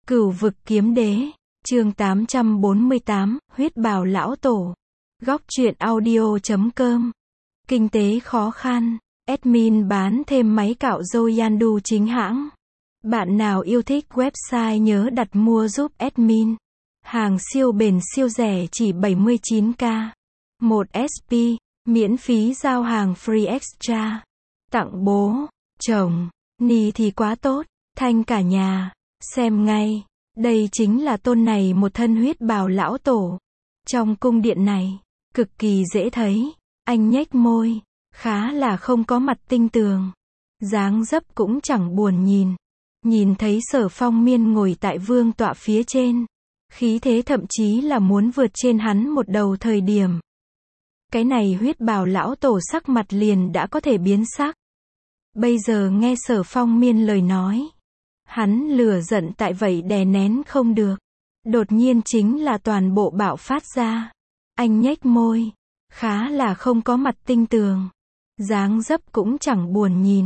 Cửu vực kiếm đế, chương 848, huyết bào lão tổ. Góc truyện audio.com. Kinh tế khó khăn, admin bán thêm máy cạo râu Yandu chính hãng. Bạn nào yêu thích website nhớ đặt mua giúp admin. Hàng siêu bền siêu rẻ chỉ 79k. 1 SP, miễn phí giao hàng free extra. Tặng bố, chồng, ni thì quá tốt, thanh cả nhà. Xem ngay, đây chính là tôn này một thân huyết bào lão tổ. Trong cung điện này, cực kỳ dễ thấy, anh nhếch môi, khá là không có mặt tinh tường. Dáng dấp cũng chẳng buồn nhìn. Nhìn thấy Sở Phong Miên ngồi tại vương tọa phía trên. Khí thế thậm chí là muốn vượt trên hắn một đầu thời điểm. Cái này huyết bào lão tổ sắc mặt liền đã có thể biến sắc. Bây giờ nghe Sở Phong Miên lời nói. Hắn lửa giận tại vậy đè nén không được. Đột nhiên chính là toàn bộ bạo phát ra. Anh nhếch môi. Khá là không có mặt tinh tường. Dáng dấp cũng chẳng buồn nhìn.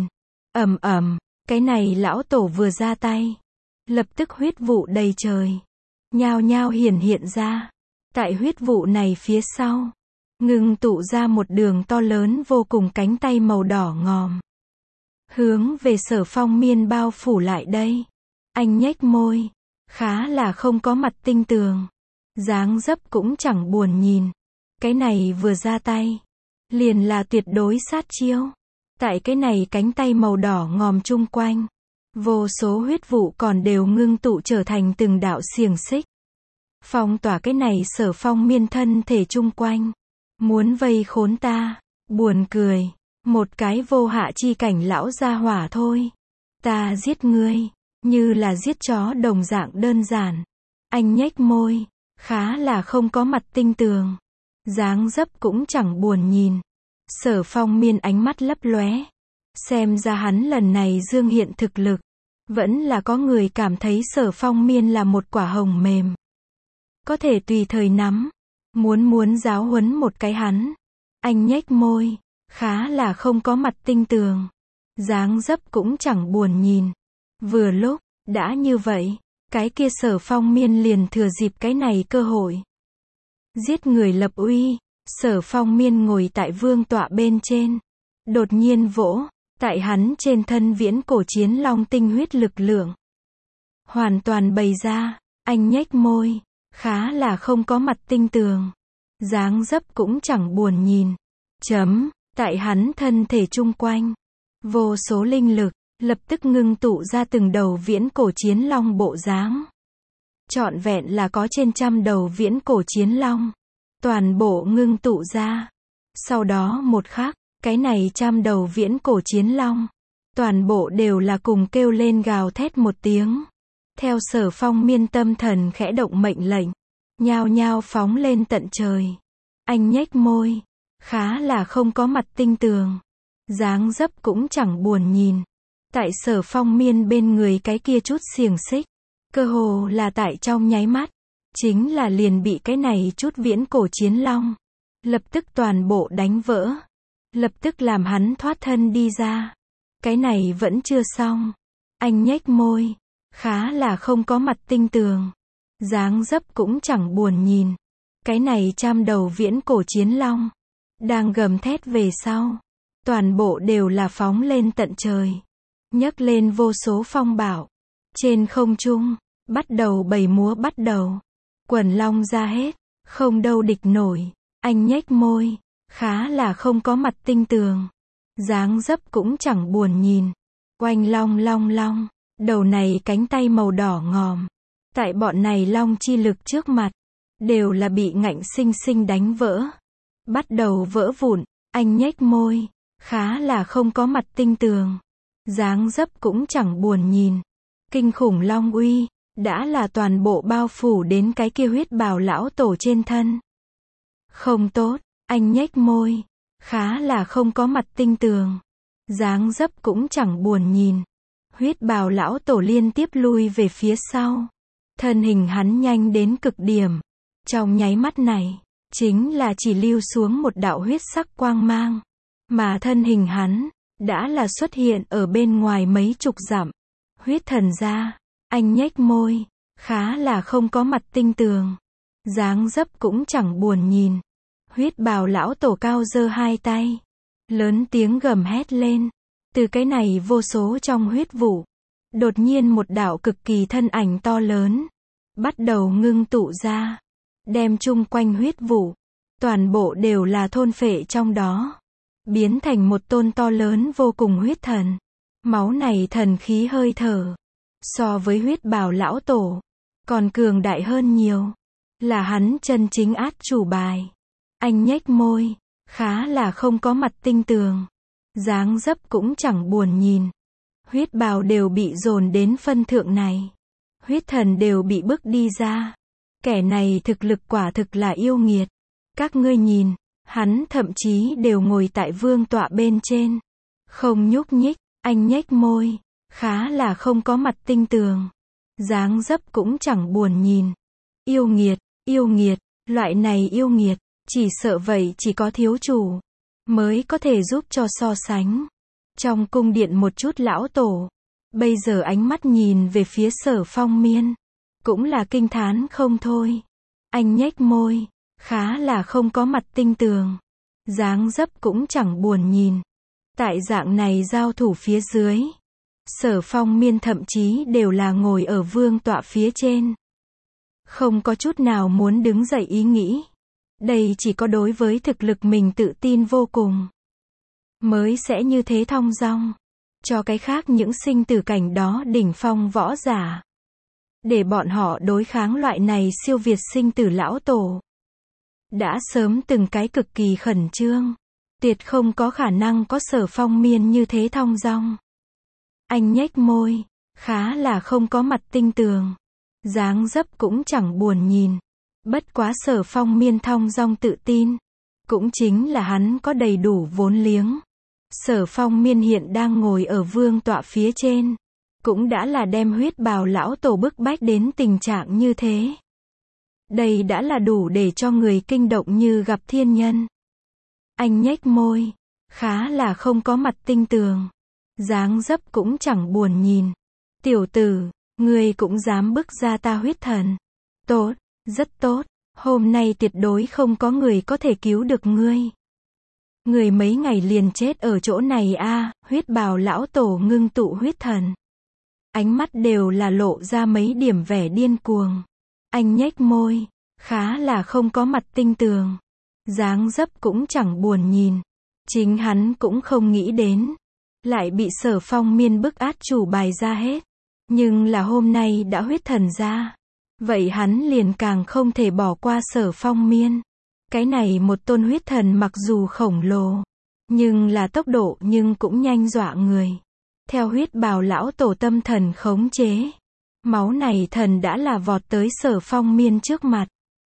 Cái này lão tổ vừa ra tay. Lập tức huyết vụ đầy trời. Nhao nhao hiện ra. Tại huyết vụ này phía sau. Ngưng tụ ra một đường to lớn vô cùng cánh tay màu đỏ ngòm. Hướng về Sở Phong Miên bao phủ lại đây. Anh nhếch môi. Khá là không có mặt tinh tường. Dáng dấp cũng chẳng buồn nhìn. Cái này vừa ra tay. Liền là tuyệt đối sát chiêu. Tại cái này cánh tay màu đỏ ngòm chung quanh. Vô số huyết vụ còn đều ngưng tụ trở thành từng đạo xiềng xích. Phong tỏa cái này Sở Phong Miên thân thể chung quanh. Muốn vây khốn ta. Buồn cười. Một cái vô hạ chi cảnh lão gia hỏa thôi. Ta giết ngươi. Như là giết chó đồng dạng đơn giản. Anh nhếch môi. Khá là không có mặt tinh tường. Dáng dấp cũng chẳng buồn nhìn. Sở Phong Miên ánh mắt lấp lóe. Xem ra hắn lần này dương hiện thực lực. Vẫn là có người cảm thấy Sở Phong Miên là một quả hồng mềm. Có thể tùy thời nắm. Muốn giáo huấn một cái hắn. Anh nhếch môi. Khá là không có mặt tinh tường. Dáng dấp cũng chẳng buồn nhìn. Vừa lúc, đã như vậy, cái kia Sở Phong Miên liền thừa dịp cái này cơ hội. Giết người lập uy. Sở Phong Miên ngồi tại vương tọa bên trên. Đột nhiên vỗ, tại hắn trên thân viễn cổ chiến long tinh huyết lực lượng. Hoàn toàn bày ra, anh nhếch môi. Khá là không có mặt tinh tường. Dáng dấp cũng chẳng buồn nhìn. Tại hắn thân thể chung quanh. Vô số linh lực, lập tức ngưng tụ ra từng đầu viễn cổ chiến long bộ dáng. Trọn vẹn là có trên 100 đầu viễn cổ chiến long. Toàn bộ ngưng tụ ra. Sau đó một khắc, cái này 100 đầu viễn cổ chiến long. Toàn bộ đều là cùng kêu lên gào thét một tiếng. Theo Sở Phong Miên tâm thần khẽ động mệnh lệnh. Nhao nhao phóng lên tận trời. Anh nhếch môi. Khá là không có mặt tinh tường. Dáng dấp cũng chẳng buồn nhìn. Tại Sở Phong Miên bên người cái kia chút xiềng xích. Cơ hồ là tại trong nháy mắt. Chính là liền bị cái này chút viễn cổ chiến long. Lập tức toàn bộ đánh vỡ. Lập tức làm hắn thoát thân đi ra. Cái này vẫn chưa xong. Anh nhếch môi. Khá là không có mặt tinh tường. Dáng dấp cũng chẳng buồn nhìn. Cái này 100 đầu viễn cổ chiến long. Đang gầm thét về sau. Toàn bộ đều là phóng lên tận trời. Nhấc lên vô số phong bạo. Trên không trung. Bắt đầu bầy múa bắt đầu. Quần long ra hết. Không đâu địch nổi. Anh nhếch môi. Khá là không có mặt tinh tường. Dáng dấp cũng chẳng buồn nhìn. Oanh long long long. Đầu này cánh tay màu đỏ ngòm. Tại bọn này long chi lực trước mặt. Đều là bị ngạnh sinh sinh đánh vỡ. Bắt đầu vỡ vụn. Anh nhếch môi. Khá là không có mặt tinh tường. Dáng dấp cũng chẳng buồn nhìn. Kinh khủng long uy. Đã là toàn bộ bao phủ đến cái kia huyết bào lão tổ trên thân. Không tốt. Anh nhếch môi. Khá là không có mặt tinh tường. Dáng dấp cũng chẳng buồn nhìn. Huyết bào lão tổ liên tiếp lui về phía sau. Thân hình hắn nhanh đến cực điểm. Trong nháy mắt này. Chính là chỉ lưu xuống một đạo huyết sắc quang mang. Mà thân hình hắn. Đã là xuất hiện ở bên ngoài mấy chục dặm. Huyết thần gia. Anh nhếch môi. khá là không có mặt tinh tường. Dáng dấp cũng chẳng buồn nhìn. Huyết bào lão tổ cao giơ hai tay, lớn tiếng gầm hét lên. Từ cái này vô số trong huyết vụ, đột nhiên một đạo cực kỳ thân ảnh to lớn bắt đầu ngưng tụ ra, đem chung quanh huyết vụ, toàn bộ đều là thôn phệ trong đó, biến thành một tôn to lớn vô cùng huyết thần. Máu này thần khí hơi thở, so với huyết bào lão tổ, còn cường đại hơn nhiều. Là hắn chân chính át chủ bài. Anh nhếch môi, khá là không có mặt tinh tường. Dáng dấp cũng chẳng buồn nhìn. Huyết bào đều bị dồn đến phân thượng này. Huyết thần đều bị bức đi ra. Kẻ này thực lực quả thực là yêu nghiệt. Các ngươi nhìn, hắn thậm chí đều ngồi tại vương tọa bên trên. Không nhúc nhích, anh nhếch môi, khá là không có mặt tinh tường. Dáng dấp cũng chẳng buồn nhìn. Yêu nghiệt, loại này yêu nghiệt, chỉ sợ vậy chỉ có thiếu chủ mới có thể giúp cho so sánh. Trong cung điện một chút lão tổ, bây giờ ánh mắt nhìn về phía Sở Phong Miên, cũng là kinh thán không thôi. Anh nhếch môi, khá là không có mặt tinh tường. Dáng dấp cũng chẳng buồn nhìn. Tại dạng này giao thủ phía dưới, Sở Phong Miên thậm chí đều là ngồi ở vương tọa phía trên. Không có chút nào muốn đứng dậy ý nghĩ. Đây chỉ có đối với thực lực mình tự tin vô cùng, mới sẽ như thế thong dong. Cho cái khác những sinh tử cảnh đó đỉnh phong võ giả, để bọn họ đối kháng loại này siêu việt sinh tử lão tổ, đã sớm từng cái cực kỳ khẩn trương. Tuyệt không có khả năng có Sở Phong Miên như thế thong dong. Anh nhếch môi, khá là không có mặt tinh tường. Dáng dấp cũng chẳng buồn nhìn. Bất quá Sở Phong Miên thong dong tự tin, cũng chính là hắn có đầy đủ vốn liếng. Sở Phong Miên hiện đang ngồi ở vương tọa phía trên, cũng đã là đem huyết bào lão tổ bức bách đến tình trạng như thế. Đây đã là đủ để cho người kinh động như gặp thiên nhân. Anh nhếch môi, khá là không có mặt tinh tường. Dáng dấp cũng chẳng buồn nhìn. Tiểu tử, ngươi cũng dám bức ra ta huyết thần. Tốt, rất tốt, hôm nay tuyệt đối không có người có thể cứu được ngươi. Người mấy ngày liền chết ở chỗ này a. Huyết bào lão tổ ngưng tụ huyết thần, ánh mắt đều là lộ ra mấy điểm vẻ điên cuồng. Anh nhếch môi, khá là không có mặt tinh tường. Dáng dấp cũng chẳng buồn nhìn. Chính hắn cũng không nghĩ đến, lại bị Sở Phong Miên bức át chủ bài ra hết. Nhưng là hôm nay đã huyết thần ra, vậy hắn liền càng không thể bỏ qua Sở Phong Miên. Cái này một tôn huyết thần mặc dù khổng lồ, nhưng là tốc độ nhưng cũng nhanh dọa người. Theo huyết bào lão tổ tâm thần khống chế, máu này thần đã là vọt tới Sở Phong Miên trước mặt,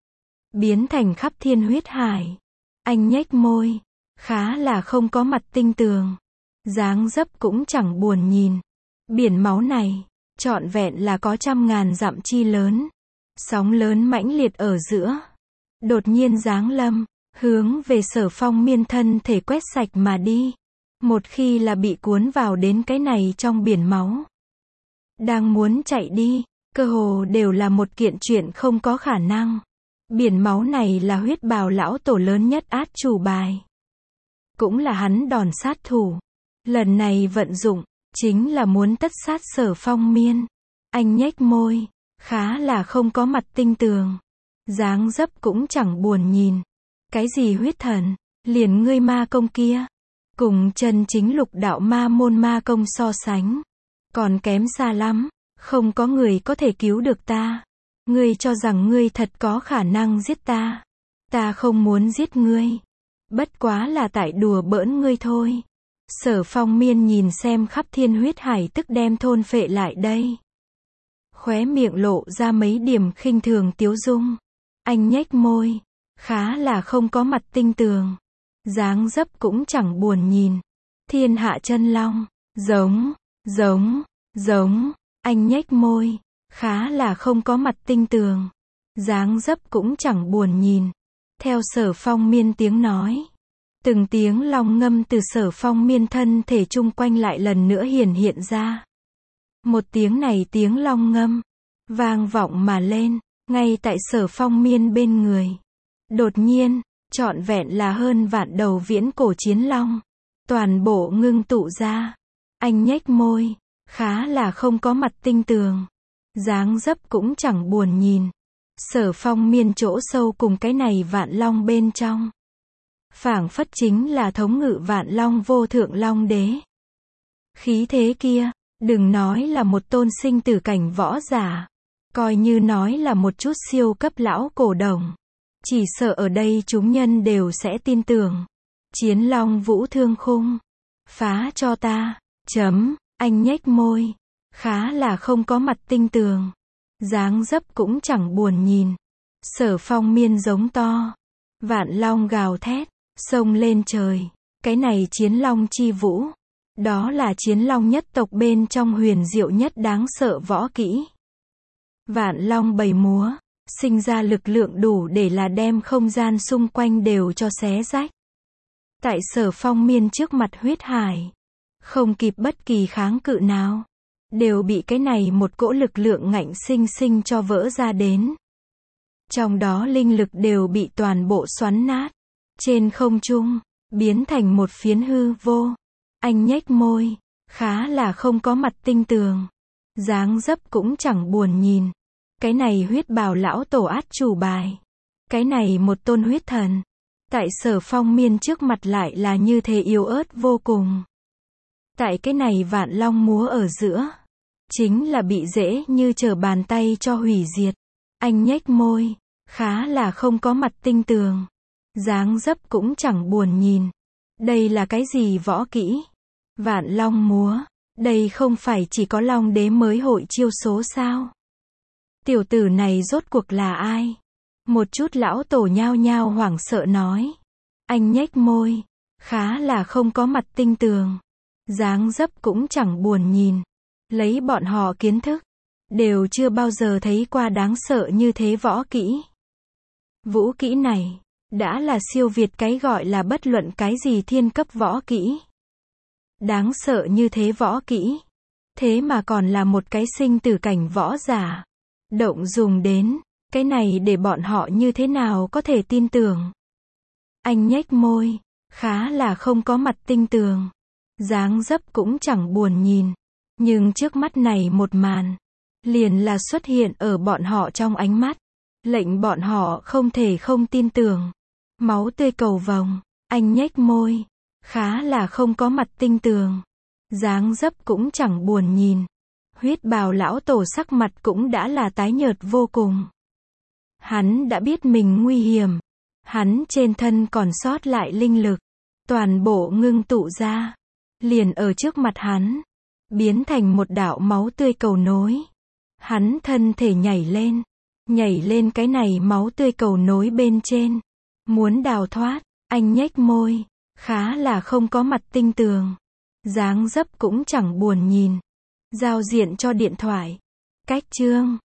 biến thành khắp thiên huyết hải. Anh nhếch môi, khá là không có mặt tinh tường. Dáng dấp cũng chẳng buồn nhìn. Biển máu này, trọn vẹn là có 100.000 dặm chi lớn. Sóng lớn mãnh liệt ở giữa, đột nhiên giáng lâm, hướng về Sở Phong Miên thân thể quét sạch mà đi. Một khi là bị cuốn vào đến cái này trong biển máu, đang muốn chạy đi, cơ hồ đều là một kiện chuyện không có khả năng. Biển máu này là huyết bào lão tổ lớn nhất át chủ bài, cũng là hắn đòn sát thủ. Lần này vận dụng, chính là muốn tất sát Sở Phong Miên. Anh nhếch môi, khá là không có mặt tinh tường. Dáng dấp cũng chẳng buồn nhìn. Cái gì huyết thần, liền ngươi ma công kia, cùng chân chính lục đạo ma môn ma công so sánh, còn kém xa lắm. Không có người có thể cứu được ta. Ngươi cho rằng ngươi thật có khả năng giết ta. Ta không muốn giết ngươi, bất quá là tại đùa bỡn ngươi thôi. Sở Phong Miên nhìn xem khắp thiên huyết hải tức đem thôn phệ lại đây, khóe miệng lộ ra mấy điểm khinh thường tiếu dung. Anh nhếch môi, khá là không có mặt tinh tường. Dáng dấp cũng chẳng buồn nhìn. Thiên hạ chân long, giống. Anh nhếch môi, khá là không có mặt tinh tường. Dáng dấp cũng chẳng buồn nhìn. Theo Sở Phong Miên tiếng nói, từng tiếng long ngâm từ Sở Phong Miên thân thể chung quanh lại lần nữa hiện ra. Một tiếng này tiếng long ngâm, vang vọng mà lên, ngay tại Sở Phong Miên bên người. Đột nhiên, trọn vẹn là hơn vạn đầu viễn cổ chiến long, toàn bộ ngưng tụ ra. Anh nhếch môi, khá là không có mặt tinh tường, dáng dấp cũng chẳng buồn nhìn. Sở Phong Miên chỗ sâu cùng cái này vạn long bên trong, phảng phất chính là thống ngự vạn long vô thượng long đế. Khí thế kia, đừng nói là một tôn sinh tử cảnh võ giả, coi như nói là một chút siêu cấp lão cổ đồng, chỉ sợ ở đây chúng nhân đều sẽ tin tưởng. Chiến long vũ thương khung, phá cho ta. Anh nhếch môi, khá là không có mặt tinh tường, dáng dấp cũng chẳng buồn nhìn. Sở Phong Miên giống to, vạn long gào thét, xông lên trời. Cái này chiến long chi vũ, đó là chiến long nhất tộc bên trong huyền diệu nhất đáng sợ võ kỹ. Vạn long bầy múa, sinh ra lực lượng đủ để là đem không gian xung quanh đều cho xé rách. Tại Sở Phong Miên trước mặt huyết hải, không kịp bất kỳ kháng cự nào, đều bị cái này một cỗ lực lượng ngạnh sinh sinh cho vỡ ra đến. Trong đó linh lực đều bị toàn bộ xoắn nát. Trên không trung, biến thành một phiến hư vô. Anh nhếch môi, khá là không có mặt tinh tường, dáng dấp cũng chẳng buồn nhìn. Cái này huyết bào lão tổ át chủ bài, cái này một tôn huyết thần, tại Sở Phong Miên trước mặt lại là như thế yếu ớt vô cùng. Tại cái này vạn long múa ở giữa, chính là bị dễ như trở bàn tay cho hủy diệt. Anh nhếch môi, khá là không có mặt tinh tường, dáng dấp cũng chẳng buồn nhìn. Đây là cái gì võ kỹ? Vạn long múa, đây không phải chỉ có long đế mới hội chiêu số sao? Tiểu tử này rốt cuộc là ai? Một chút lão tổ nhao nhao hoảng sợ nói. Anh nhếch môi, khá là không có mặt tinh tường, dáng dấp cũng chẳng buồn nhìn. Lấy bọn họ kiến thức, đều chưa bao giờ thấy qua đáng sợ như thế võ kỹ. Vũ kỹ này, đã là siêu việt cái gọi là bất luận cái gì thiên cấp võ kỹ. Đáng sợ như thế võ kỹ, thế mà còn là một cái sinh tử cảnh võ giả động dùng đến, cái này để bọn họ như thế nào có thể tin tưởng. Anh nhếch môi, khá là không có mặt tinh tường, dáng dấp cũng chẳng buồn nhìn. Nhưng trước mắt này một màn, liền là xuất hiện ở bọn họ trong ánh mắt, lệnh bọn họ không thể không tin tưởng. Máu tươi cầu vồng, anh nhếch môi, khá là không có mặt tinh tường, dáng dấp cũng chẳng buồn nhìn. Huyết bào lão tổ sắc mặt cũng đã là tái nhợt vô cùng. Hắn đã biết mình nguy hiểm, hắn trên thân còn sót lại linh lực, toàn bộ ngưng tụ ra, liền ở trước mặt hắn, biến thành một đạo máu tươi cầu nối. Hắn thân thể nhảy lên cái này máu tươi cầu nối bên trên, muốn đào thoát. Anh nhếch môi, khá là không có mặt tinh tường, dáng dấp cũng chẳng buồn nhìn. Giao diện cho điện thoại. Cách chương